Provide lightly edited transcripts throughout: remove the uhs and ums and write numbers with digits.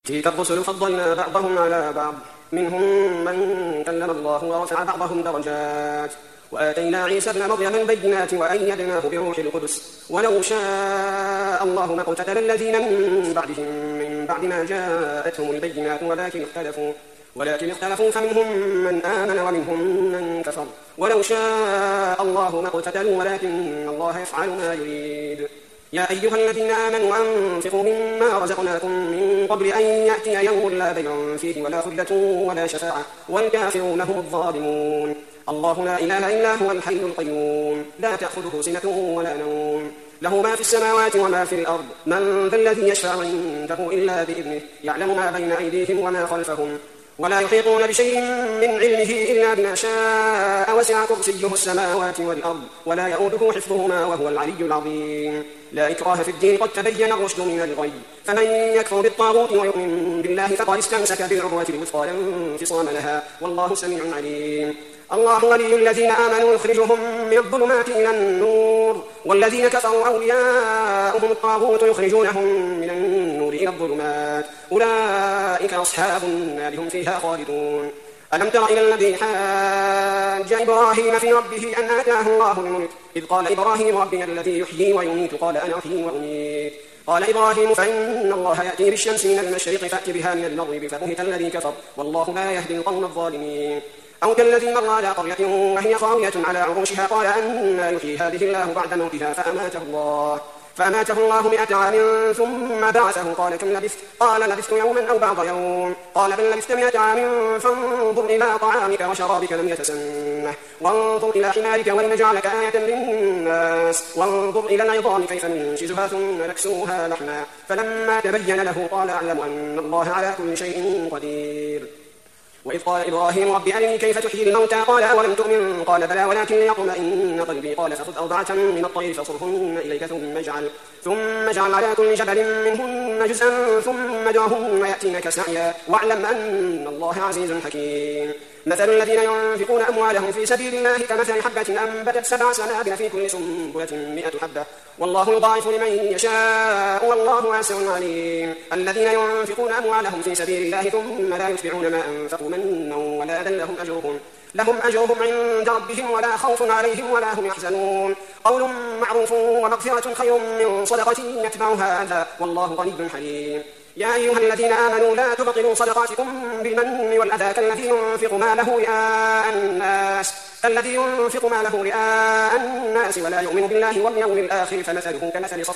تلك الرسل فضلنا بعضهم على بعض منهم من كلم الله ورفع بعضهم درجات وآتينا عيسى ابن مريم البينات وأيدناه بروح القدس ولو شاء الله ما اقتتل الذين من بعدهم من بعد ما جاءتهم البينات ولكن اختلفوا فمنهم من آمن ومنهم من كفر ولو شاء الله ما اقتتلوا ولكن الله يفعل ما يريد. يا أيها الذين آمنوا أنفقوا مما رزقناكم من قبل أن يأتي يوم لا بيع فيه ولا خلة ولا شفاعة والكافرون هم الظالمون. الله لا إله إلا هو الحي القيوم لا تأخذه سنة ولا نوم له ما في السماوات وما في الأرض من ذا الذي يشفع عنده إلا بإذنه يعلم ما بين أيديهم وما خلفهم ولا يحيطون بشيء من علمه إلا بما شاء وسع كرسيه السماوات والأرض ولا يؤوده حفظهما وهو العلي العظيم. لا إكراه في الدين قد تبين الرشد من الغي فمن يكفر بالطاغوت ويؤمن بالله فقد استمسك بالعروة الوثقى لا انفصام لها والله سميع عليم. الله ولي الذين آمنوا يخرجهم من الظلمات إلى النور والذين كفروا أولياؤهم الطاغوت يخرجونهم من النور إلى الظلمات أولئك أصحاب النار هم فيها خالدون. ألم تر إلى الذي حاج إبراهيم في ربه أن آتاه الله الملك إذ قال إبراهيم ربي الذي يحيي ويميت قال أنا أحيي وأميت قال إبراهيم فإن الله يأتي بالشمس من المشرق فأت بها من المغرب فبهت الذي كفر والله لا يهدي القوم الظالمين. أو كالذي مر على قرية وهي خاوية على عروشها قال أنى يحيي هذه الله بعد موتها فأماته الله 100 عام ثم بعثه قال كم لبثت قال لبثت يوما أو بعض يوم قال بل لبثت 100 عام فانظر إلى طعامك وشرابك لم يتسنه وانظر إلى حمارك ولنجعلك آية للناس وانظر إلى العظام كيف ننشزها ثم نكسوها لحما فلما تبين له قال أعلم أن الله على كل شيء قدير. وإذ قال إبراهيم رب أرني كيف تحيي الموتى قال أولم تؤمن قال بلى ولكن ليطمئن قلبي قال فخذ 4 من الطير فصرهن إليك ثم اجعل على كل جبل منهن جزءا ثم ادعهن يأتينك سعيا واعلم أن الله عزيز حكيم. مثل الذين ينفقون أموالهم في سبيل الله كمثل حبة أنبتت 7 سنابل في كل سنبلة 100 حبة والله يضاعف لمن يشاء والله واسع عليم. الذين ينفقون أموالهم في سبيل الله ثم لا يتبعون ما أنفقوا منا ولا أذى لهم أجرهم عند ربهم ولا خوف عليهم ولا هم يحزنون. قول معروف ومغفرة خير من صدقة يتبعها أذى والله غني حليم. يا أيها الذين آمنوا لا تبطلوا صدقاتكم بالمن والأذى كالذي ينفق ماله رئاء الناس ولا يؤمن بالله واليوم الآخر فمثله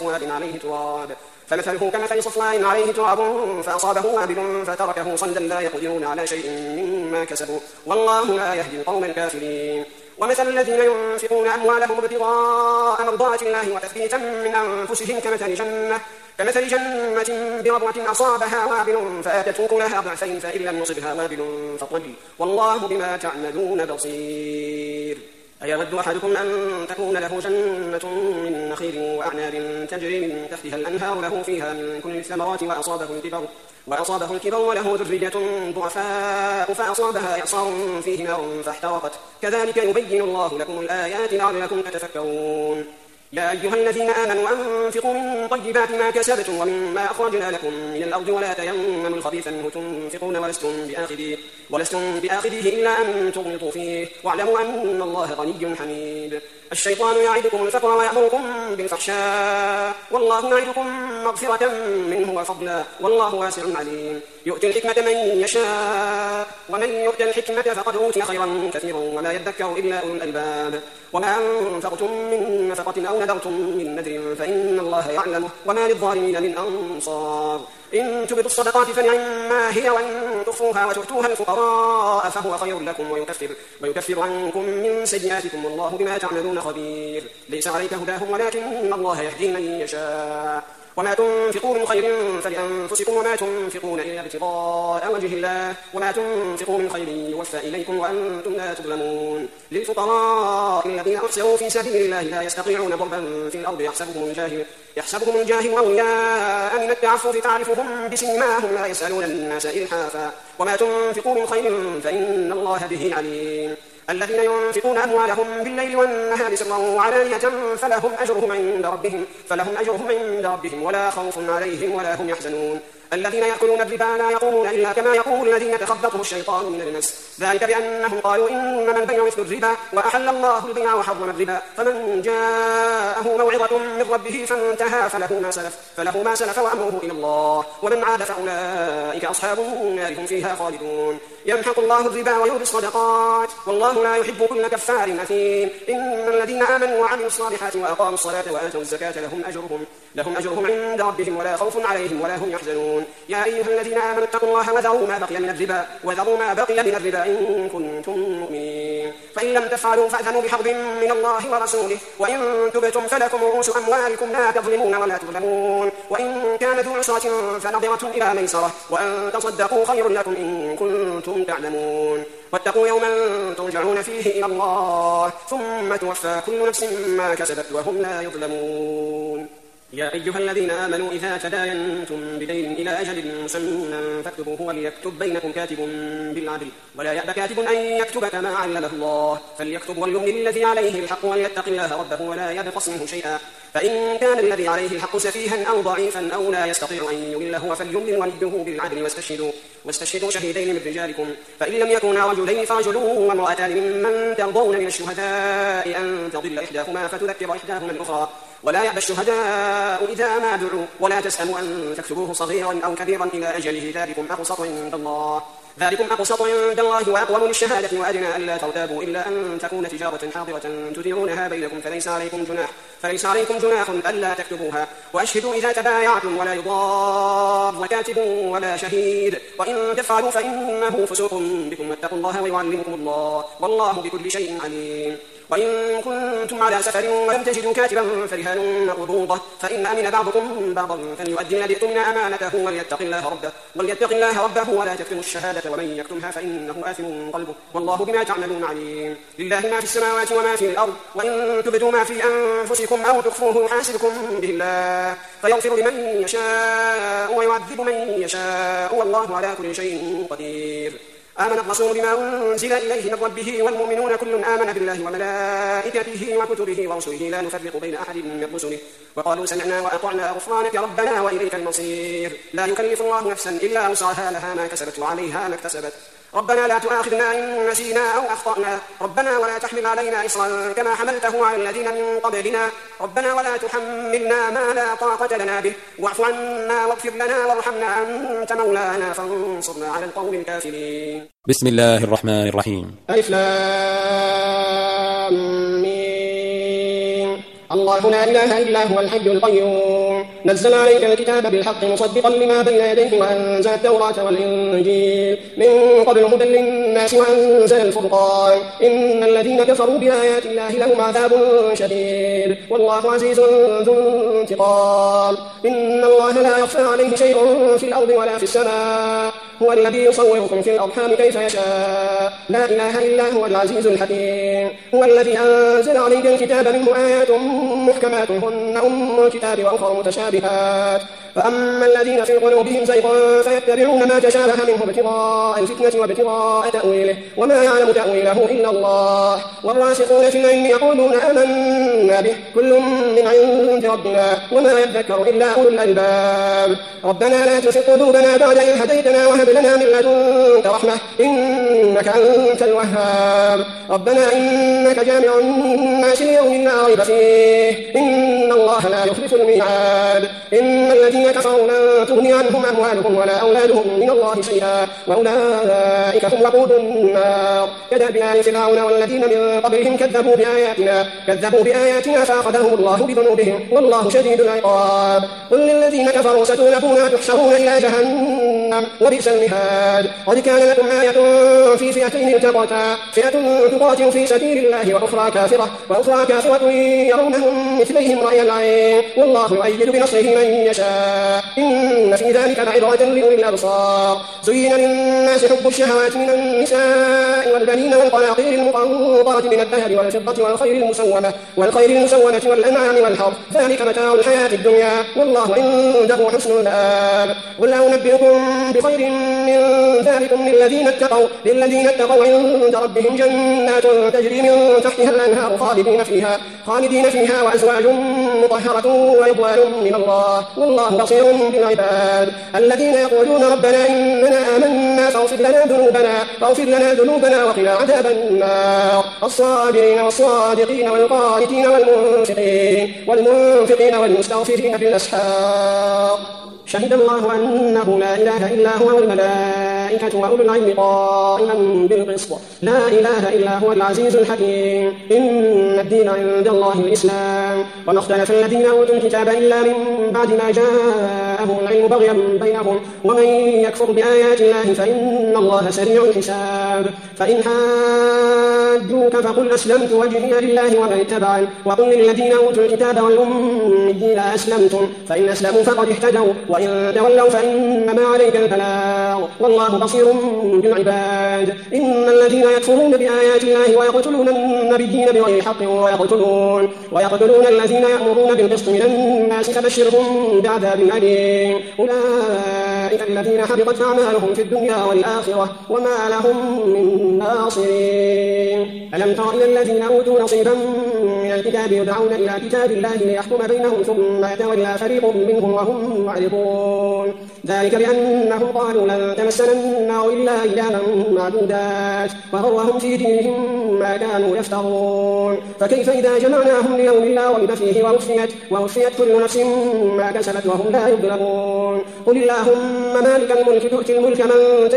كمثل صفوان عليه تراب فأصابه وابل فتركه صلدا لا يقدرون على شيء مما كسبوا والله لا يهدي القوم الكافرين. ومثل الذين ينفقون أموالهم ابتغاء مرضات الله وتثبيتا من أنفسهم كمثل جنة بربوة أصابها وابل فآتت أكلها ضعفين فإن لم يصبها وابل فطل والله بما تعملون بصير. أيود أحدكم أن تكون له جنة من نخيل وأعناب تجري من تحتها الأنهار له فيها من كل الثمرات وأصابه الكبر وله ذرية ضعفاء فأصابها إعصار فيه نار فاحترقت كذلك يبين الله لكم الآيات لعلكم تتفكرون. يا أيها الذين آمنوا أنفقوا من طيبات ما كسبتم ومما أخرجنا لكم من الأرض ولا تيمموا الخبيث منه تنفقون ولستم بآخذه إلا أن تغلطوا فيه واعلموا أن الله غني حميد. الشيطان يعدكم الفقر ويأمركم بالفحشاء والله يعدكم مغفرة منه وفضلا والله واسع عليم. يؤتي الحكمة من يشاء ومن يؤت الحكمة فقد أوتي خيرا كثيرا وما يذكر إلا أولو الألباب. وما أنفقتم من نفقة أو نذرتم من نذر فإن الله يعلمه وما للظالمين من أنصار. إن تبدوا الصدقات فنعما هي وإن تخفوها وتؤتوها الفقراء فهو خير لكم ويكفر عنكم من سيئاتكم والله بما تعملون خبير. ليس عليك هداهم ولكن الله يهدي من يشاء. وما تنفقوا من خير فلأنفسكم وما تنفقون إلا ابتغاء وجه الله وما تنفقوا من خير يوفى إليكم وأنتم لا تظلمون. للفقراء الذين أحسنوا في سبيل الله لا يستطيعون ضربا في الأرض يحسبهم الجاهل أغنياء من التعفف تعرفهم بسيماهم لا يسألون الناس إلحافا وما تنفقوا من خير فإن الله به عليم. الذين ينفقون أموالهم بالليل والنهار سرا وعلانية فلهم أجرهم عند ربهم ولا خوف عليهم ولا هم يحزنون. الذين يأكلون الربا لا يقومون إلا كما يقوم الذي يتخبطه الشيطان من المس، ذلك بأنهم قالوا إنما البيع مثل الربا وأحل الله البيع وحرم الربا، فمن جاءه موعظة من ربه فانتهى فله ما سلف وأمره إلى الله، ومن عاد فأولئك أصحاب النار هم فيها خالدون. يمحق الله الربا ويربي الصدقات والله لا يحب كل كفار أثيم. إن الذين آمنوا وعملوا الصالحات وأقاموا الصلاة وآتوا الزكاة لهم أجرهم عند ربهم ولا خوف عليهم ولا هم يحزنون. يا أيها الذين آمنوا اتقوا الله وذروا ما بقي من الربا إن كنتم مؤمنين، فإن لم تفعلوا فأذنوا بحرب من الله ورسوله، وإن تبتم فلكم رؤوس أموالكم لا تظلمون ولا تظلمون، وإن كان ذو عسرة فنظرة إلى ميسرة، وأن تصدقوا خير لكم إن كنتم تعلمون. واتقوا يوما ترجعون فيه إلى الله ثم توفى كل نفس ما كسبت وهم لا يظلمون. يا أيها الذين آمنوا إذا تداينتم بدين إلى أجل مسمى فاكتبوه وليكتب بينكم كاتب بالعدل ولا يأبى كاتب أن يكتب كما علمه الله، فليكتب وليملل الذي عليه الحق وليتق الله ربه ولا يبخس منه شيئا، فإن كان الذي عليه الحق سفيها أو ضعيفا أو لا يستطيع أن يمل هو فليملل وليه بالعدل واستشهدوا شهيدين من رجالكم، فإن لم يكونا رجلين فرجل وامرأتان ممن ترضون من الشهداء أن تضل إحداهما فتذكر إحداهما الأخرى، ولا يأبى الشهداء إذا ما دعوا ولا تسأموا أن تكتبوه صغيرا أو كبيرا إلى أجله، ذلكم أقسط عند الله وأقوم للشهادة وأدنى ألا ترتابوا إلا أن تكون تجارة حاضرة تديرونها بينكم فليس عليكم جناح ألا تكتبوها، وأشهدوا إذا تبايعتم ولا يضار كاتب ولا شهيد، وإن تفعلوا فإنه فسوق بكم واتقوا الله ويعلمكم الله والله بكل شيء عليم. وإن كنتم على سفر ولم تجدوا كاتبا فرهان مقبوضة، فإن أمن بعضكم بعضا فليؤدي الذي اؤتمن أمانته وليتق الله ربه ولا تكتموا الشهادة ومن يكتمها فإنه آثم قلبه والله بما تعملون عليم. لله ما في السماوات وما في الأرض، وإن تبدوا ما في أنفسكم أو تخفوه يحاسبكم به الله فيغفر لمن يشاء ويعذب من يشاء والله على كل شيء قدير. آمن الرسول بما أنزل إليه من ربه والمؤمنون كل آمن بالله وملائكته وكتبه ورسله لا نفرق بين أحد من رسله وقالوا سمعنا وأطعنا غفرانك ربنا وإليك المصير. لا يكلف الله نفسا إلا وسعها لها ما كسبت وعليها ما اكتسبت. ربنا لا تؤاخذنا إن نسينا أو أخطأنا ربنا ولا تحمل علينا إصرا كما حملته على الذين من قبلنا ربنا ولا تحملنا ما لا طاقة لنا به واعف عنا واغفر لنا وارحمنا أنت مولانا فانصرنا على القوم الكافرين. بسم الله الرحمن الرحيم. ألف لام ميم. الله لا إله إلا هو الحي القيوم نزل عليك الكتاب بالحق مصدقا لما بين يديه وأنزل التوراة والإنجيل من قبل هدى للناس وأنزل الفرقان إن الذين كفروا بآيات الله لهم عذاب شديد والله عزيز ذو انتقام. إن الله لا يخفى عليه شيء في الأرض ولا في السماء هو الذي يصوركم في الأرحام كيف يشاء لا إله إلا هو العزيز الحكيم. هو الذي أنزل عليك الكتاب منه آيات محكمات هن أم الكتاب وأخر متشابهات فأما الذين في قلوبهم زيغ فيتبعون ما تشابه منه ابتغاء الفتنة وابتغاء تأويله وما يعلم تأويله إلا الله والراسخون في العلم يقولون آمنا به كل من عند ربنا وما يذكر إلا أولو الألباب. ربنا لا تزغ قلوبنا بعد إذ هديتنا وهب لنا من لدنك رحمة إنك أنت الوهاب. ربنا إنك جامع الناس ليوم لا ريب فيه إن الله لا يخلف الميعاد. إن الذين كفروا لن تغني عنهم أموالهم ولا أولادهم من الله شيئا وأولئك هم وقود النار. كدأب آل فرعون والذين من قبلهم كذبوا بآياتنا فأخذهم الله بذنوبهم والله شديد العقاب. قل للذين كفروا ستغلبون تحشرون إلى جهنم وبئس المهاد. قد كان لكم آية في فئتين التقتا فئة تقاتل في سبيل الله وأخرى كافرة يرونهم مثليهم رأي العين والله يؤيد بنصره من يشاء إن في ذلك لعبرة لأولي الأبصار. زين للناس حب الشهوات من النساء والبنين والقناطير المقنطرة من الذهب والفضة والخيل المسومة والأنعام والحرث ذلك متاع الحياة الدنيا والله عنده حسن المآب. قل أنبئكم بخير من ذلك ذلكم للذين اتقوا عند ربهم جنات تجري من تحتها الأنهار خالدين فيها وأزواج مطهرة ورضوان من الله والله بصير بالعباد. الذين يقولون ربنا إننا آمنا فاغفر لنا ذنوبنا وقنا عذاب النار. الصابرين والصادقين والقانتين والمنفقين والمستغفرين بالأسحار. شهد الله أنه لا إله إلا هو والملائكة وأولو العلم قائما بالقسط لا إله إلا هو العزيز الحكيم. إن الدين عند الله الإسلام. وما اختلف الذين أوتوا الكتاب إلا من بعد ما جاءهم العلم بغيا بينهم ومن يكفر بآيات الله فإن الله سريع الحساب. فإن حاجوك فقل أسلمت وجهي لله ومن اتبعني وقل للذين أوتوا الكتاب والأميين أسلمتم فإن أسلموا فقد اهتدوا وإن تولوا فإنما عليك البلاغ والله بصير بالعباد. إن الذين يكفرون بآيات الله ويقتلون النبيين بغير حق ويقتلون الذين يأمرون بالقسط من الناس فبشرهم بعذاب أليم. أولئك الذين حبطت أعمالهم في الدنيا والآخرة وما لهم من ناصرين. ألم تر إلى الذين أوتوا نصيبا من الكتاب يدعون إلى كتاب الله ليحكم بينهم ثم يتولى فريق منهم وهم معرضون. ذلك بأنهم قالوا لن تمسنا النار إلا أياما معدودات وغرهم في دينهم ما كانوا يفترون. فكيف إذا جمعناهم ليوم لا ريب فيه ووفيت كل نفس ما كسبت وهم لا يظلمون. قل اللهم مالك الملك تؤتي الملك من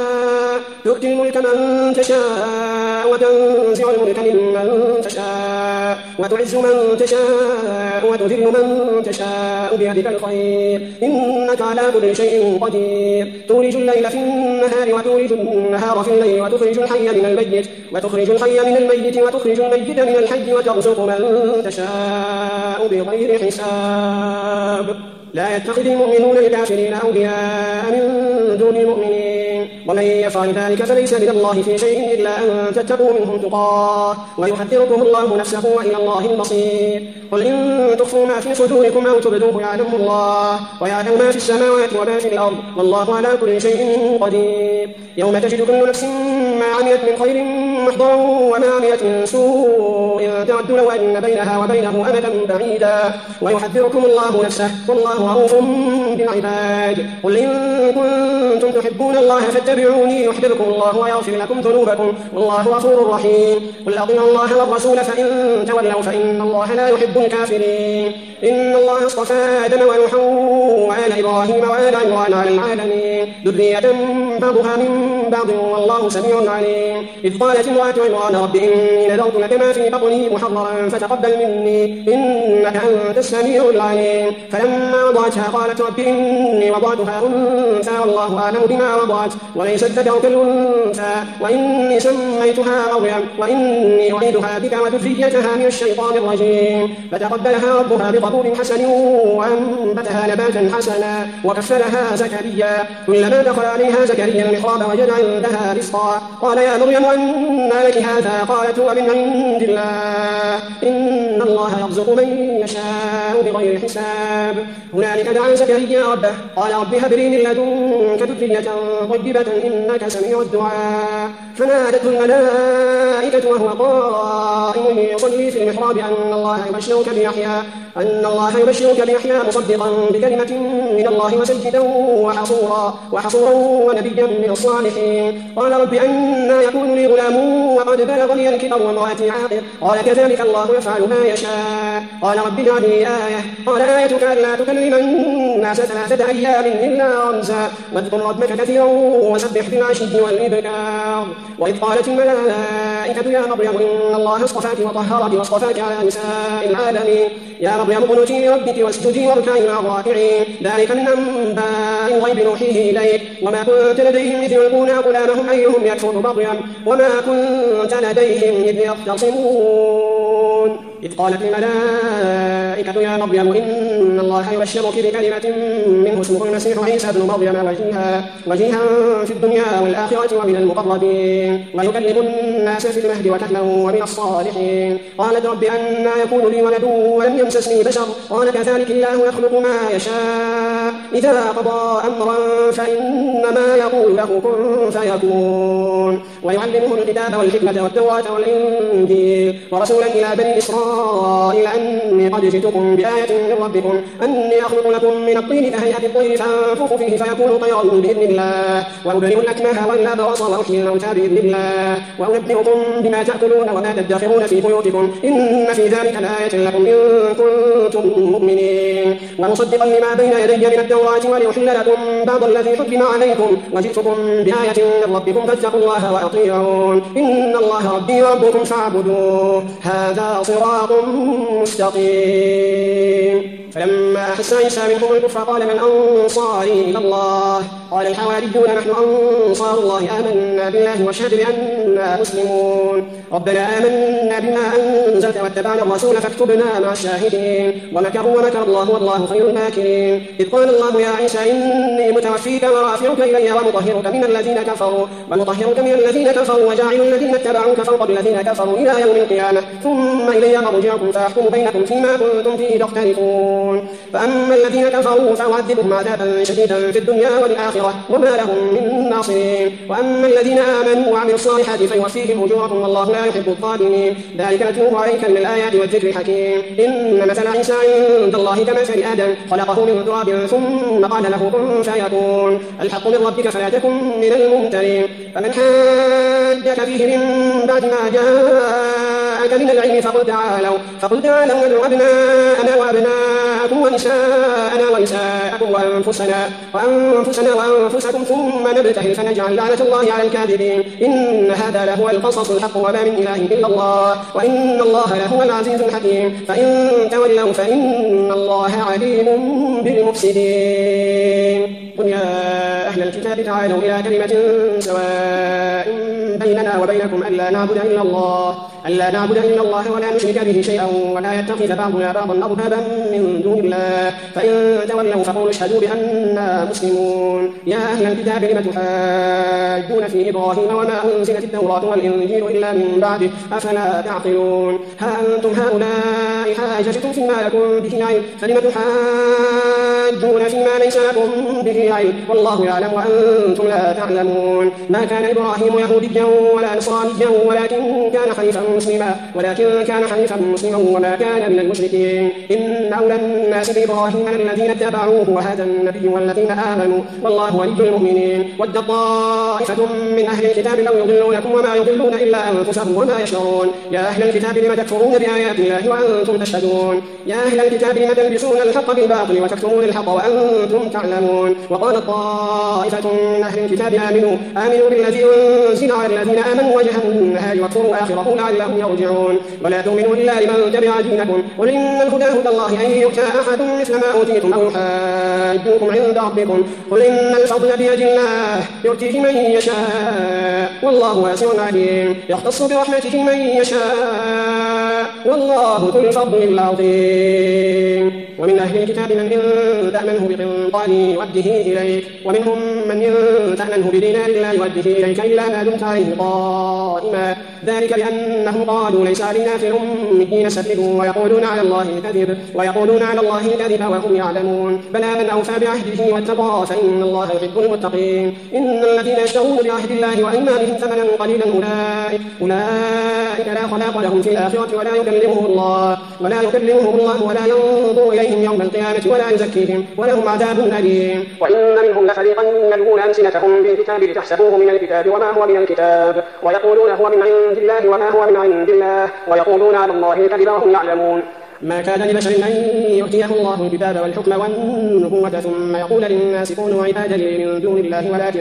تشاء وتنزع الملك ممن تشاء وتعز من تشاء وتذل من تشاء بيدك الخير إنك على كل شيء قدير. تولج الليل في النهار وتولج النهار في الليل وتخرج الحي من الميت وتخرج الميت من الحي وترزق من تشاء بغير حساب. لا يتخذ المؤمنون الكافرين أولياء من دون المؤمنين ومن يفعل ذلك فليس من الله في شيء إلا أن تتقوا منهم تقاه ويحذركم الله نفسه وإلى الله المصير. قل إن تخفوا ما في صدوركم أو تبدوه يعلمه الله ويعلم ما في السماوات وما في الأرض والله على كل شيء قدير. يوم تجد كل نفس ما عملت من خير محضرا وما عملت من سوء تود لو أن بينها وبينه أمدا بعيدا ويحذركم الله نفسه والله رؤوف بالعباد. قل إن كنتم تحبون الله فاتبعوني يحببكم الله ويغفر لكم ذنوبكم والله غفور رحيم. قل أطيعوا الله والرسول فإن تولوا فإن الله لا يحب الكافرين. إن الله اصطفى آدم ونوحا وآل إبراهيم وآل عمران على العالمين ذرية بعضها من بعض والله سميع عليم. إذ قالت امرأة عمران رب إني نذرت لك ما في بطني محررا فتقبل مني إنك أنت السميع العليم. فلما وضعتها قالت رب إني وضعتها أنثى والله أعلم بما وضعت وليس الذكر كالأنثى وإني سميتها مريم وإني أعيدها بك وذريتها من الشيطان الرجيم. فتقبلها ربها بقبول حسن وأنبتها نباتا حسنا وكفلها زكريا. كلما دخل عليها زكريا المحراب وجد عندها رزقا قال يا مريم أنى لك هذا قالت هو من عند الله إن الله يرزق من يشاء بغير حساب. هنالك دعا زكريا ربه قال رب هب لي من لدنك ذرية طيبة إنك سميع الدعاء. فنادته الملائكة وهو قائم يصلي في المحراب أن الله يبشرك بيحيى مصدقا بكلمة من الله وسيدا وحصورا ونبيا من الصالحين. قال رب أنى يكون لي غلام وقد بلغني الكبر وامرأتي عاقر قال كذلك الله يفعل ما يشاء. قال رب اجعل لي آية قال آيتك ألا تكلم الناس 3 أيام إلا رمزا واذكر ربك كثيرا وسبح بالعشي والإبكار. وإذ قالت الملائكة يا مريم إن الله اصطفاك وطهرك واصطفاك على نساء العالمين يا مريم اقنتي لربك واسجدي واركعي مع الراكعين. ذلك من أنباء الغيب نوحيه إليك وما كنت لديهم إذ يلقون أقلامهم أيهم يكفر مريم وما كنت لديهم إذ يختصمون. إذ قالت الملائكة يا مريم إن الله يبشرك بكلمة منه اسمه المسيح عيسى ابن مريم وجيها في الدنيا والآخرة ومن المقربين ويكلم الناس في المهد وكهلا ومن الصالحين. قالت رب أنى يكون لي ولد ولم يمسسني بشر قال كذلك الله يخلق ما يشاء إذا قضى أمرا فإنما يقول له له كن فيكون ويعلمهم الكتاب والحكمة والتوراة والإنجيل ورسولا إلى بني إسرائيل أني قد جئتكم بآية من ربكم أني أخلق لكم من الطين كهيئة الطير فأنفخ فيه فيكون طيرا بإذن الله وأبرئ الأكمه والأبرص وأحيي الموتى بإذن الله وأنبئكم بما تأكلون وما تدخرون في بيوتكم إن في ذلك لآية لكم إن كنتم مؤمنين ومصدقا لما بين يدي من التوراة ولأحل لكم بعض الذي حرم عليكم وجئتكم بآية من ربكم فاتقوا الله وأطيعون إن الله ربي وربكم فاعبدوه هذا صراط مستقيم فلما أحس عيسى منهم الكفر قال من أنصاري إلى الله قال الحواريون نحن أنصار الله آمنا بالله واشهد بأننا مسلمون ربنا آمنا بما أنزلت واتبعنا الرسول فاكتبنا مع الشاهدين ومكروا ومكر الله والله خير الماكرين إذ قال الله يا عيسى إني متوفيك ورافعك إلي ومطهرك من الذين كفروا وجاعل الذين اتبعوك فوق الذين كفروا إلى يوم القيامة ثم إلي مرجعكم فأحكم بينكم فيما كنتم فيه تختلفون فأما الذين كفروا فأعذبهم عذابا شديدا في الدنيا والآخرة وما لهم من ناصرين وأما الذين آمنوا وعملوا الصالحات فيوفيهم أجورهم والله لا يحب الظالمين ذلك نتلوه عليك من الآيات والذكر الحكيم إن مثل عيسى عند الله كمثل آدم خلقه من تراب ثم قال له كن فيكون الحق من ربك فلا تكن من الممترين فمن حاجك فيه من بعد ما جاءك من العلم فقل تعالوا ندعو أبناءنا وأبناءكم ونساءنا ونساءكم وأنفسنا وأنفسكم ثم نبتهل فنجعل لعنة الله على الكاذبين إن هذا لهو القصص الحق وما من إله إلا الله وإن الله لهو العزيز الحكيم فإن تولوا فإن الله عليم بالمفسدين قل يا أهل الكتاب تعالوا إلى كلمة سواء بيننا وبينكم ألا نعبد إلا الله ولا نشرك به شيئا ولا يتخذ بعضنا بعضا أربابا من دون الله فإن تولوا فقولوا اشهدوا بأننا مسلمون يا أهل الكتاب لم تحاجون في إبراهيم وما أنزلت التوراة والإنجيل إلا من بعده أفلا تعقلون ها أنتم هؤلاء حاججتم فيما لكم به علم فلم تحاجون فيما ليس لكم به علم والله يعلم وأنتم لا تعلمون ما كان إبراهيم يهوديا ولا نصرانيا ولكن كان حنيفا مسلما وما كان من المشركين إن أولى الناس بإبراهيم الذين اتبعوه وهذا النبي والذين آمنوا والله ولي المؤمنين ود طائفة من أهل الكتاب لو يضلونكم وما يضلون إلا أنفسهم وما يشعرون يا أهل الكتاب لم تكفرون بآيات الله وأنتم تشهدون يا أهل الكتاب لم تلبسون الحق بالباطل وتكتمون الحق وأنتم تعلمون وقال طائفة من أهل الكتاب آمنوا بالذي أنزل على الذين آمنوا وجه النهار واكفروا آخره لعلهم يرجعون ولا تؤمنوا إلا لمن تبع دينكم قل إن الهدى هدى الله أن يؤتى أحد مثل ما أوتيتم أو يحاجوكم عند ربكم قل إن الفضل بيد الله يؤتيه من يشاء والله واسع عليم يختص برحمته من يشاء والله ذو الفضل العظيم ومن أهل الكتاب من إن تأمنه بقنطار يؤده إليك ومنهم من إن تأمنه بدينار لا يؤده إليك إلا ما دمت عليه قائما ذلك بأنهم قالوا ليس علينا في الأميين سبيل ويقولون على الله الكذب وهم يعلمون بلى من أوفى بعهده واتقى فإن الله يحب المتقين إن الذين يشترون بعهد الله وأيمانهم ثمنا قليلا أولئك لا خلاق لهم في الآخرة ولا يكلمهم الله ولا ينظر إليهم يوم القيامة ولا يزكيهم ولهم عذاب أليم وإن منهم لفريقا يلوون ألسنتهم بالكتاب لتحسبوه من الكتاب وما هو من الكتاب ويقولون هو من عند الله وما هو من عند الله ويقولون على الله الكذب وهم يعلمون ما كان لبشر أن يؤتيه الله الكتاب والحكم والنبوة ثم يقول للناس كونوا عبادا لي من دون الله ولكن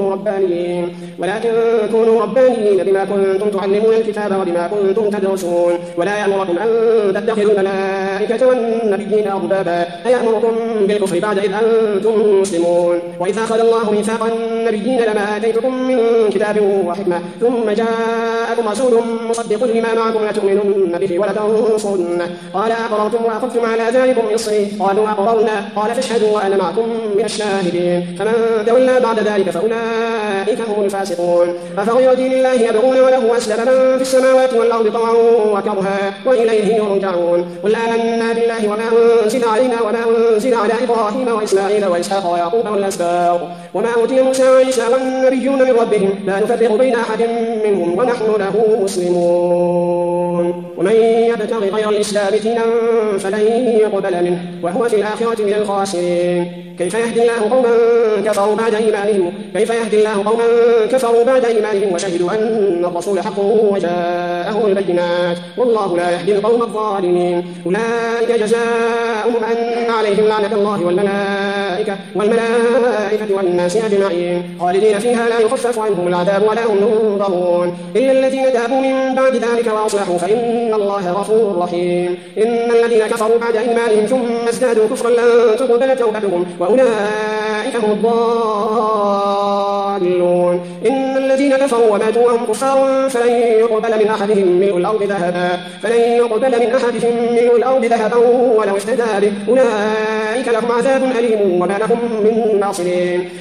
كونوا ربانيين بما كنتم تعلمون الكتاب وبما كنتم تدرسون ولا يأمركم أن تتخذوا الملائكة والنبيين أربابا أيأمركم بالكفر بعد إذ أنتم مسلمون وإذا أخذ الله ميثاق النبيين لما آتيتكم من كتاب وحكمة ثم جاءكم رسول مصدق لما معكم لتؤمنن به ولتنصرنه قال أقررتم وأخذتم على ذلكم إصري؟ قالوا أقررنا. قال فاشهدوا وأنا معكم من الشاهدين. فمن تولى بعد ذلك فأولئك هم الفاسقون. أفغير دين الله يبغون وله أسلم من في السماوات والأرض طوعا وكرها وإليه يرجعون. قل آمنا بالله وما أنزل علينا وما أنزل على إبراهيم وإسماعيل وإسحاق ويعقوب والأسباط وما أوتي موسى وعيسى والنبيون من ربهم لا نفرق بين أحد منهم ونحن له مسلمون. ومن يبتغي غير الإسلام دينا فلن يقبل منه وهو في الآخرة من الخاسرين. كيف يهدي الله قوما كفروا بعد إيمانهم وشهدوا أن الرسول حق وجاءهم البينات والله لا يهدي القوم الظالمين. أولئك جزاؤهم أن عليهم لعنة الله والملائكة والناس أجمعين خالدين فيها لا يخفف عنهم العذاب ولا هم ينظرون إلا الذين تابوا من بعد ذلك وأصلحوا فإن الله غفور رحيم. إن الذين كفروا بعد إيمانهم ثم ازدادوا كفرا لن تقبل توبتهم وأولئك هم الضالون. إن الذين كفروا وماتوا وهم كفار فلن يقبل من أحدهم ملء الأرض ذهبا ولو افتدى به أولئك لهم عذاب أليم وما لهم من ناصرين.